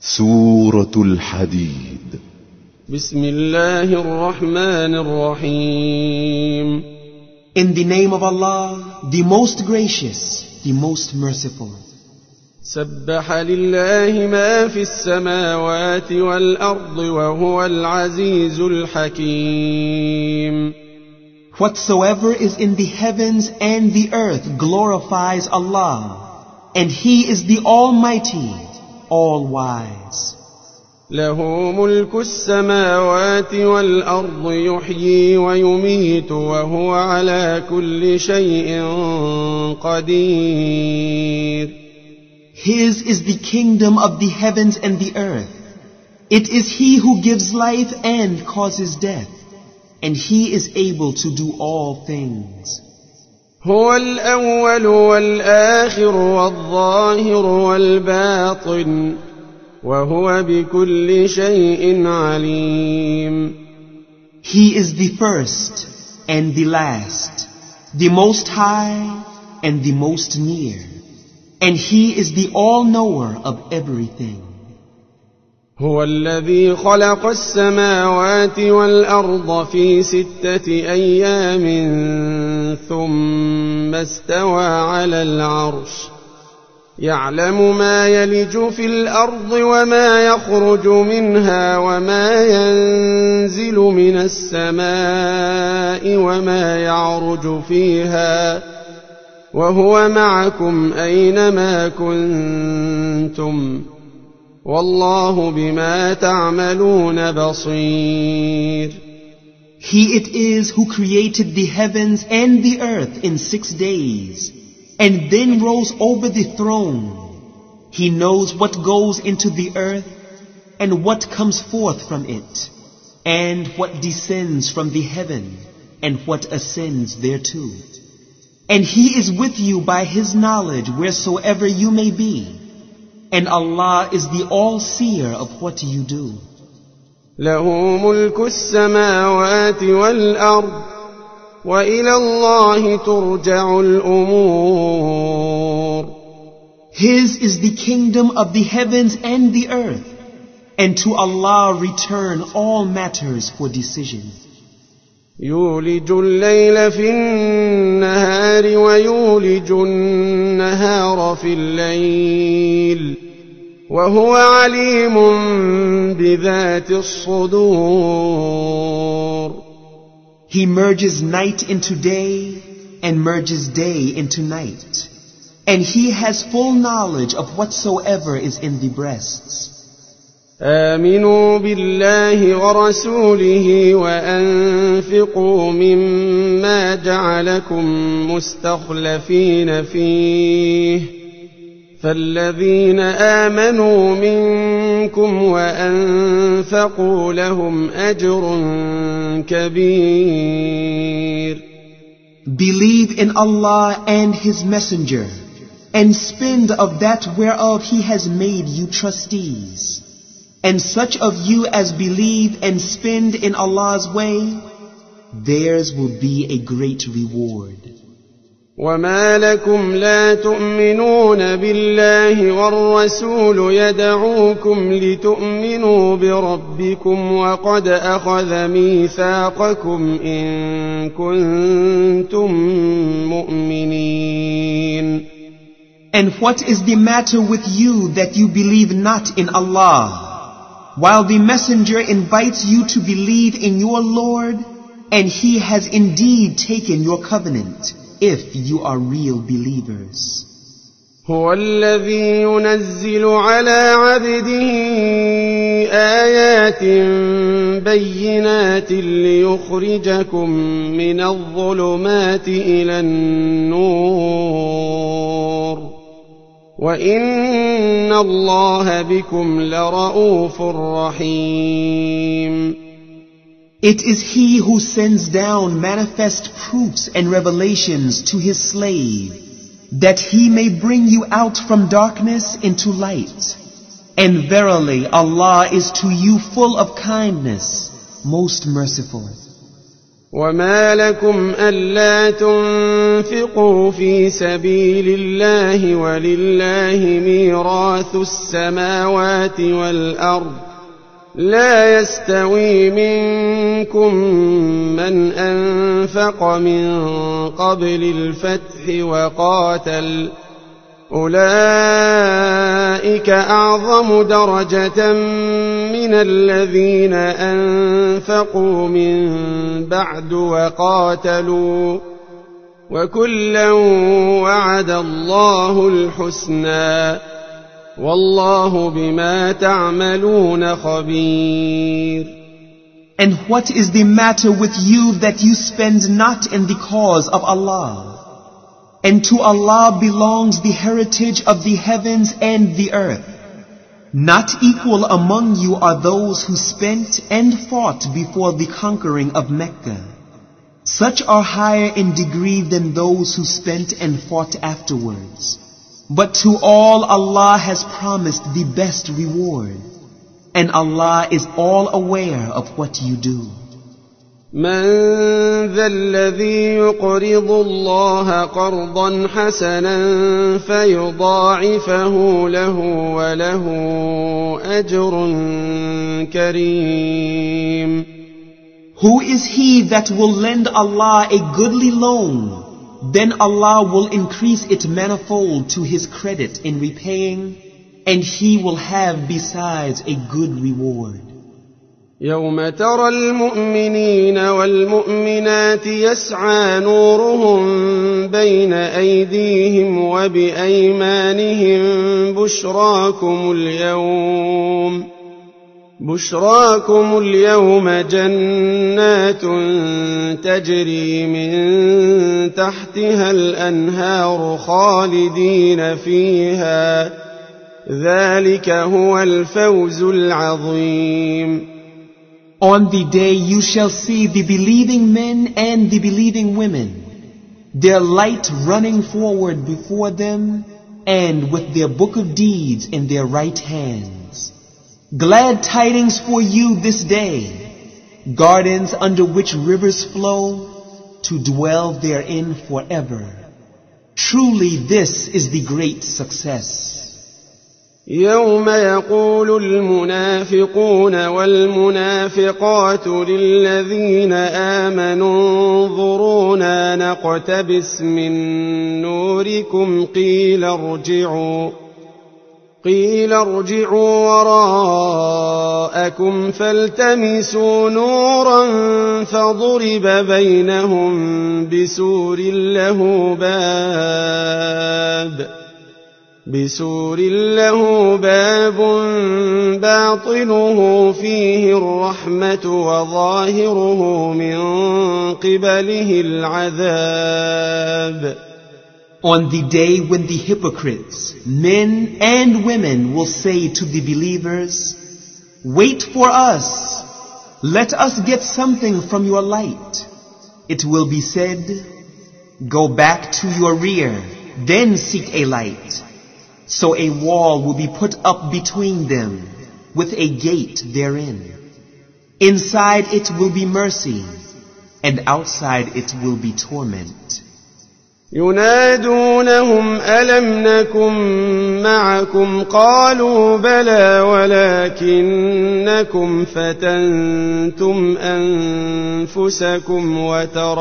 سورة الحديد. بسم الله الرحمن الرحيم. In the name of Allah, the most gracious, the most merciful. سبح لله ما في السماوات والأرض وهو العزيز الحكيم. Whatsoever is in the heavens and the earth glorifies Allah, and He is the Almighty, all-wise. له ملك السماوات والأرض يحيي ويميت وهو على كل شيء قدير. His is the kingdom of the heavens and the earth. It is He who gives life and causes death, and He is able to do all things. هو الأول والآخر والظاهر والباطن وهو بكل شيء عليم. He is the first and the last, the most high and the most near, and He is the all-knower of everything. هو الذي خلق السماوات والأرض في 6 أيام ثم استوى على العرش يعلم ما يلج في الأرض وما يخرج منها وما ينزل من السماء وما يعرج فيها وهو معكم أينما كنتم والله بما تعملون بصير. He it is who created the heavens and the earth in 6 days, and then rose over the throne. He knows what goes into the earth, and what comes forth from it, and what descends from the heaven, and what ascends thereto. And He is with you by His knowledge wheresoever you may be. And Allah is the all-seer of what you do. له ملك السماوات والأرض وإلى الله ترجع الأمور. His is the kingdom of the heavens and the earth, and to Allah return all matters for decision. يولج الليل في النهار ويولج النهار في الليل وهو عليم بذات الصدور. He merges night into day and merges day into night, and He has full knowledge of whatsoever is in the breasts. آمنوا بالله ورسوله وأنفقوا مما جعلكم مستخلفين فيه فالذين آمنوا منكم وأنفقوا لهم أجر كبير. Believe in Allah and His Messenger, and spend of that whereof He has made you trustees. And such of you as believe and spend in Allah's way, theirs will be a great reward. وما لكم لا تؤمنون بالله والرسول يدعوكم لتؤمنوا بربكم وقد أخذ ميثاقكم إن كنتم مؤمنين. And what is the matter with you that you believe not in Allah, while the Messenger invites you to believe in your Lord, and He has indeed taken your covenant, if you are real believers. هو الذي ينزل على عبده آيات بينات ليخرجكم من الظلمات إلى النور وإن الله بكم لرؤوف رحيم. It is He who sends down manifest proofs and revelations to His slave, that He may bring you out from darkness into light. And verily Allah is to you full of kindness, most merciful. وما لكم ألا تنفقوا في سبيل الله ولله ميراث السماوات والأرض لا يستوي منكم من أنفق من قبل الفتح وقاتل أولئك أعظم درجة من الذين أنفقوا من بعد وقاتلوا وكلا وعد الله الحسنى والله بما تعملون خبير. And what is the matter with you that you spend not in the cause of Allah? And to Allah belongs the heritage of the heavens and the earth. Not equal among you are those who spent and fought before the conquering of Mecca. Such are higher in degree than those who spent and fought afterwards. But to all Allah has promised the best reward. And Allah is all aware of what you do. من ذا الذي يقرض الله قرضا حسنا فيضاعفه له وله أجر كريم. Who is he that will lend Allah a goodly loan? Then Allah will increase it manifold to his credit in repaying, and he will have besides a good reward. يوم ترى المؤمنين والمؤمنات يسعى نورهم بين أيديهم وبأيمانهم بشراكم اليوم جنات تجري من تحتها الأنهار خالدين فيها ذلك هو الفوز العظيم. On the day you shall see the believing men and the believing women, their light running forward before them, and with their book of deeds in their right hands. Glad tidings for you this day, gardens under which rivers flow, to dwell therein forever. Truly this is the great success. يوم يقول المنافقون والمنافقات للذين آمنوا انظرونا نقتبس من نوركم قيل ارجعوا وراءكم فالتمسوا نورا فضرب بينهم بسور له باب باطنه فيه الرحمة وظاهره من قبله العذاب. On the day when the hypocrites, men and women, will say to the believers, "Wait for us, let us get something from your light." It will be said, "Go back to your rear, then seek a light." So a wall will be put up between them, with a gate therein. Inside it will be mercy, and outside it will be torment. ينادونهم ألم نكن معكم قالوا بلى ولكنكم فتنتم أنفسكم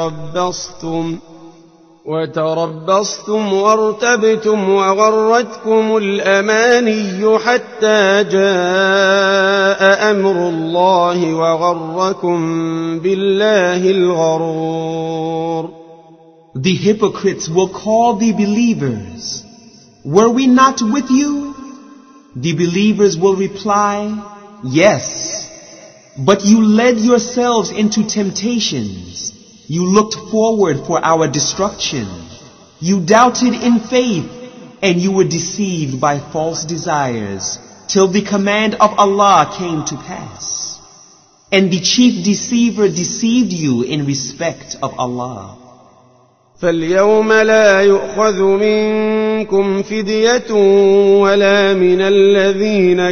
وتربصتم وارتبتم وغرتكم الأماني حتى جاء أمر الله وغركم بالله الغرور. The hypocrites will call the believers, "Were we not with you?" The believers will reply, "Yes, but you led yourselves into temptations. You looked forward for our destruction. You doubted in faith, and you were deceived by false desires, till the command of Allah came to pass. And the chief deceiver deceived you in respect of Allah." فاليوم لا يؤخذ منكم فدية ولا من الذين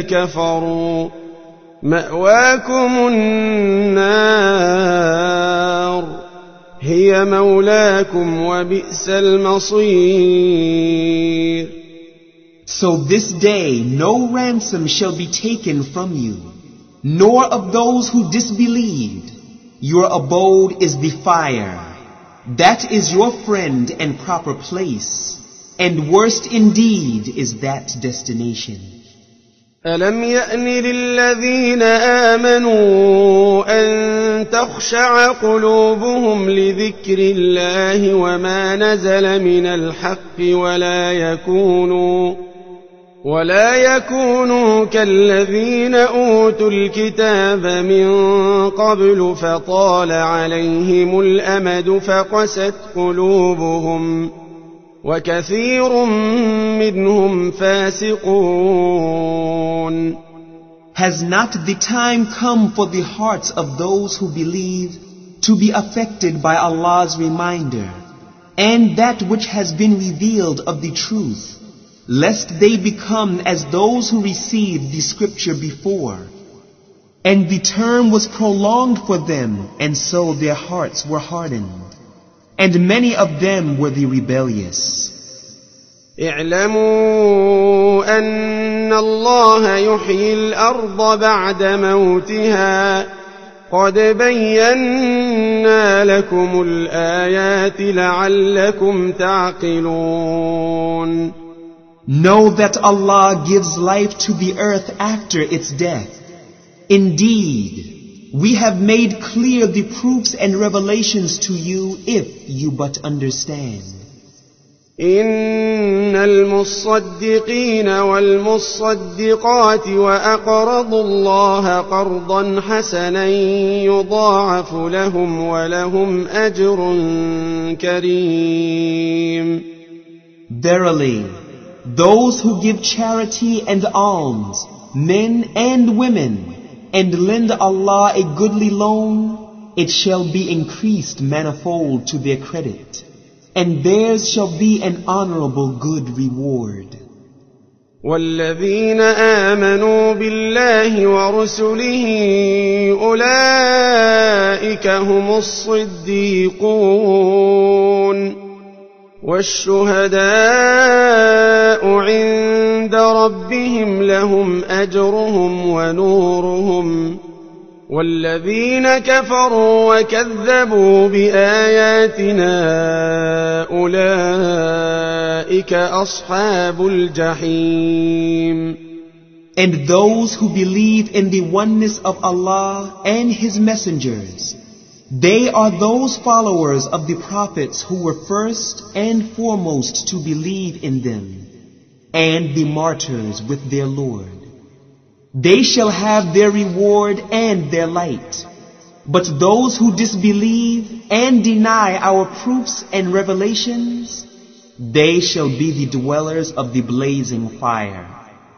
كفروا مأواكم النار هي مولاكم وبئس المصير. So this day no ransom shall be taken from you, nor of those who disbelieved. Your abode is the fire. That is your friend and proper place, and worst indeed is that destination. ألم يأن للذين آمنوا أن تخشع قلوبهم لذكر الله وما نزل من الحق ولا يكونوا كالذين أوتوا الكتاب من قبل فطال عليهم الأمد فقست قلوبهم وكثير منهم فاسقون. Has not the time come for the hearts of those who believe to be affected by Allah's reminder and that which has been revealed of the truth, lest they become as those who received the scripture before? And the term was prolonged for them, and so their hearts were hardened. And many of them were the rebellious. اعلموا أن الله يحيي الأرض بعد موتها قد بينا لكم الآيات لعلكم تعقلون. Know that Allah gives life to the earth after its death. Indeed, we have made clear the proofs and revelations to you if you but understand. إن المصدقين والمصدقات وأقرضوا الله قرضا حسنا يضاعف لهم ولهم أجر كريم. Verily, those who give charity and alms, men and women, and lend Allah a goodly loan, it shall be increased manifold to their credit, and theirs shall be an honorable good reward. والذين آمنوا بالله ورسله أولئك هم الصديقون والشهداء عند ربهم لهم أجرهم ونورهم والذين كفروا وكذبوا بآياتنا أولئك أصحاب الجحيم. And those who believe in the oneness of Allah and His messengers, they are those followers of the prophets who were first and foremost to believe in them, and the martyrs with their Lord. They shall have their reward and their light. But those who disbelieve and deny our proofs and revelations, they shall be the dwellers of the blazing fire.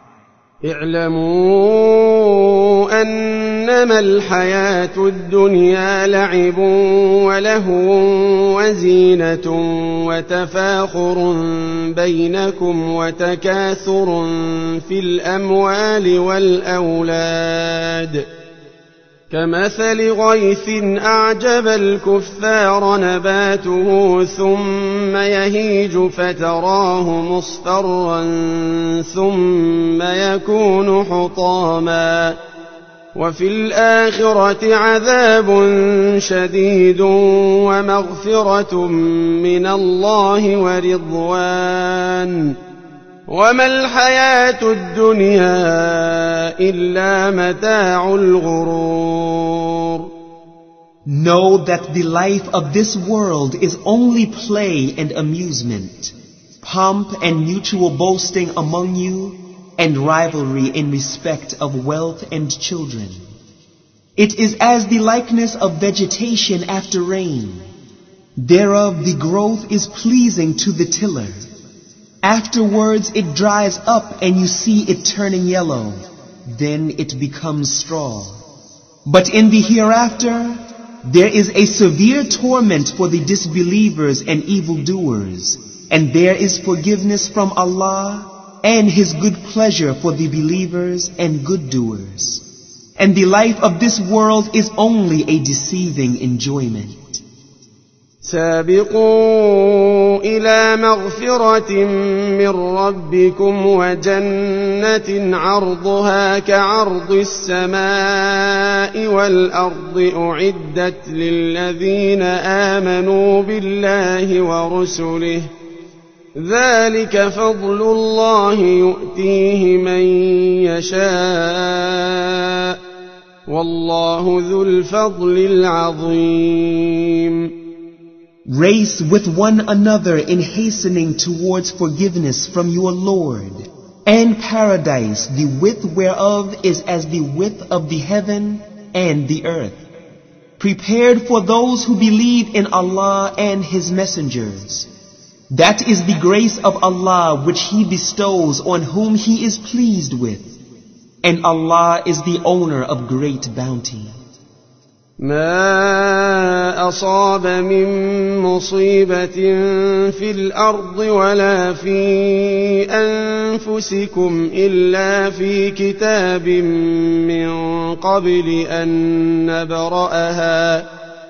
اعلموا أنما الحياة الدنيا لعب ولهو وزينة وتفاخر بينكم وتكاثر في الأموال والأولاد كمثل غيث أعجب الكفار نباته ثم يهيج فتراه مصفرا ثم يكون حطاما وفي الآخرة عذاب شديد ومغفرة من الله ورضوان وما الحياة الدنيا إلا متاع الغرور. Know that the life of this world is only play and amusement, pomp and mutual boasting among you, and rivalry in respect of wealth and children. It is as the likeness of vegetation after rain. Thereof the growth is pleasing to the tiller. Afterwards it dries up and you see it turning yellow. Then it becomes straw. But in the hereafter, there is a severe torment for the disbelievers and evildoers, and there is forgiveness from Allah and His good pleasure for the believers and good doers. And the life of this world is only a deceiving enjoyment. سابقوا إلى مغفرة من ربكم وجنة عرضها كعرض السماء والأرض أعدت للذين آمنوا بالله ورسله ذلك فضل الله يؤتيه من يشاء والله ذو الفضل العظيم. Race with one another in hastening towards forgiveness from your Lord, and paradise, the width whereof is as the width of the heaven and the earth, prepared for those who believe in Allah and His messengers. That is the grace of Allah which He bestows on whom He is pleased with, and Allah is the owner of great bounty. ما أصاب من مصيبة في الأرض ولا في أنفسكم إلا في كتاب من قبل أن نبرأها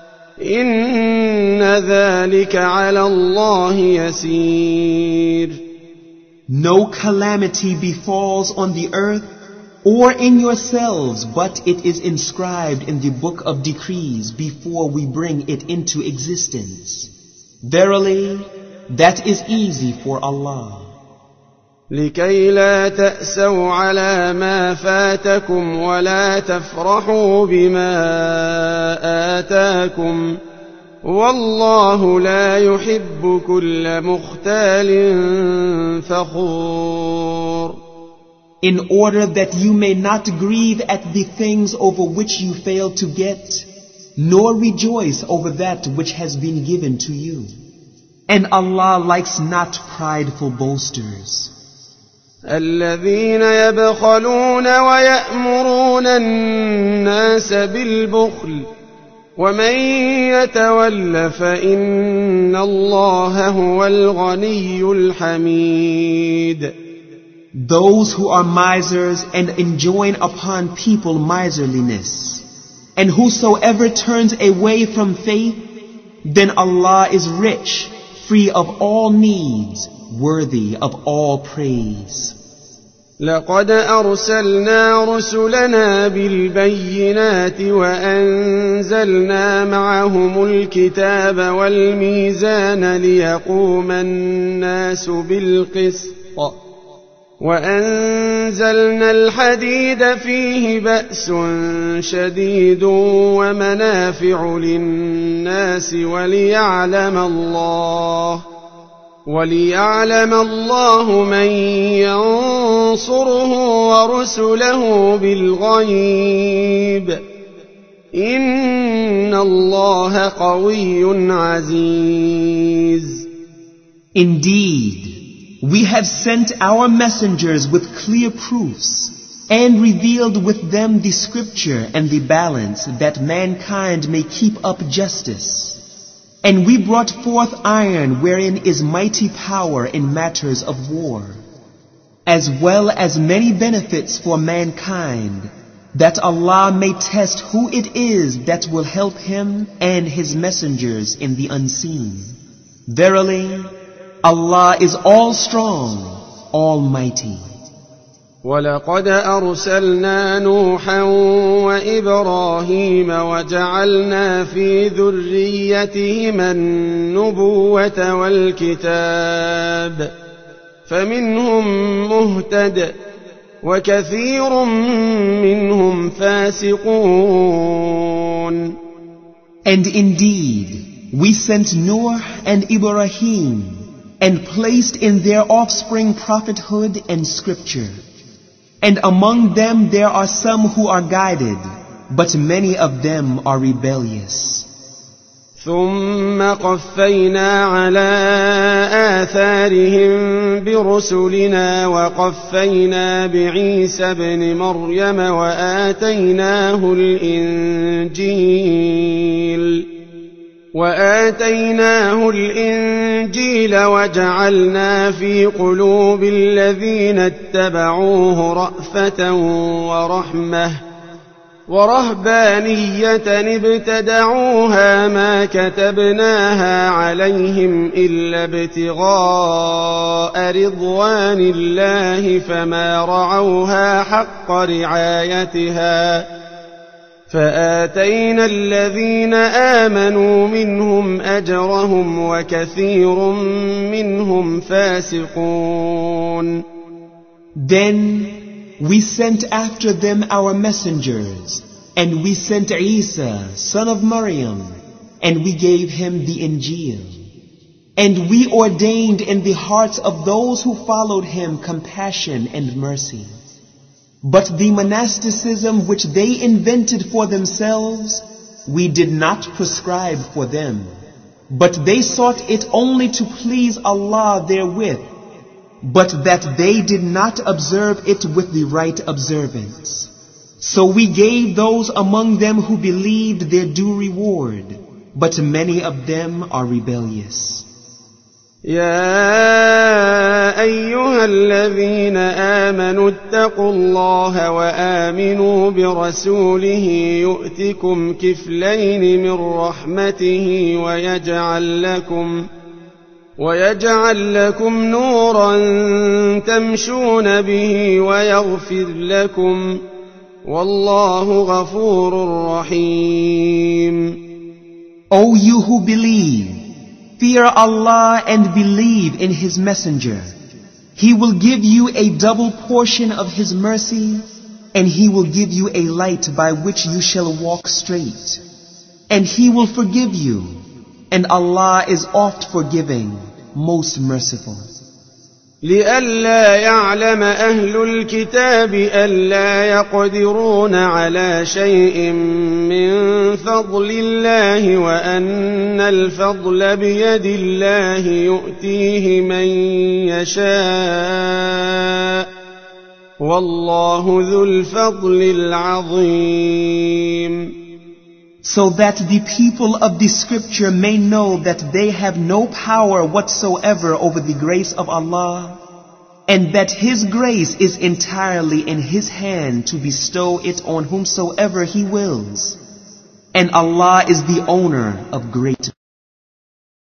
إن ذلك على الله يسير. No calamity befalls on the earth or in yourselves, but it is inscribed in the book of decrees before we bring it into existence. Verily, that is easy for Allah. لكي لا تأسوا على ما فاتكم ولا تفرحوا بما آتاكم والله لا يحب كل مختال فخور. In order that you may not grieve at the things over which you failed to get, nor rejoice over that which has been given to you. And Allah likes not prideful boasters. الذين يبخلون ويأمرون الناس بالبخل ومن يتول فإن الله هو الغني الحميد. Those who are misers and enjoin upon people miserliness, and whosoever turns away from faith, then Allah is rich, free of all needs, worthy of all praise. لقد أرسلنا رسلنا بالبينات وأنزلنا معهم الكتاب والميزان ليقوم الناس بالقسط وأنزلنا الحديد فيه بأس شديد ومنافع للناس وليعلم الله من ينصره ورسله بالغيب إن الله قوي عزيز. Indeed, we have sent our messengers with clear proofs and revealed with them the scripture and the balance that mankind may keep up justice. And we brought forth iron wherein is mighty power in matters of war, as well as many benefits for mankind, that Allah may test who it is that will help Him and His messengers in the unseen. Verily, Allah is all strong, almighty. ولقد أرسلنا نوحا وإبراهيم وجعلنا في ذريتهما النبوة والكتاب فمنهم مهتد وكثير منهم فاسقون. And indeed, we sent Noah and Ibrahim and placed in their offspring prophethood and scripture. And among them there are some who are guided, but many of them are rebellious. ثم قفينا على آثارهم برسلنا وقفينا بعيسى ابن مريم وآتيناه الإنجيل وجعلنا في قلوب الذين اتبعوه رأفة ورحمة ورهبانية ابتدعوها ما كتبناها عليهم إلا ابتغاء رضوان الله فما رعوها حق رعايتها فآتينا الذين آمنوا منهم أجرهم وكثير منهم فاسقون. Then we sent after them our messengers, and we sent Isa, son of Maryam, and we gave him the Injil. And we ordained in the hearts of those who followed him compassion and mercy. But the monasticism which they invented for themselves, we did not prescribe for them, but they sought it only to please Allah therewith, but that they did not observe it with the right observance. So we gave those among them who believed their due reward, but many of them are rebellious. يا أيها الذين آمنوا اتقوا الله وآمنوا برسوله يؤتكم كفلين من رحمته ويجعل لكم نورا تمشون به ويغفر لكم والله غفور رحيم. O you who believe, fear Allah and believe in His Messenger. He will give you a double portion of His mercy, and He will give you a light by which you shall walk straight. And He will forgive you, and Allah is oft forgiving, most merciful. لئلا يعلم أهل الكتاب ألا يقدرون على شيء من فضل الله وأن الفضل بيد الله يؤتيه من يشاء والله ذو الفضل العظيم. So that the people of the scripture may know that they have no power whatsoever over the grace of Allah, and that His grace is entirely in His hand to bestow it on whomsoever He wills. And Allah is the owner of great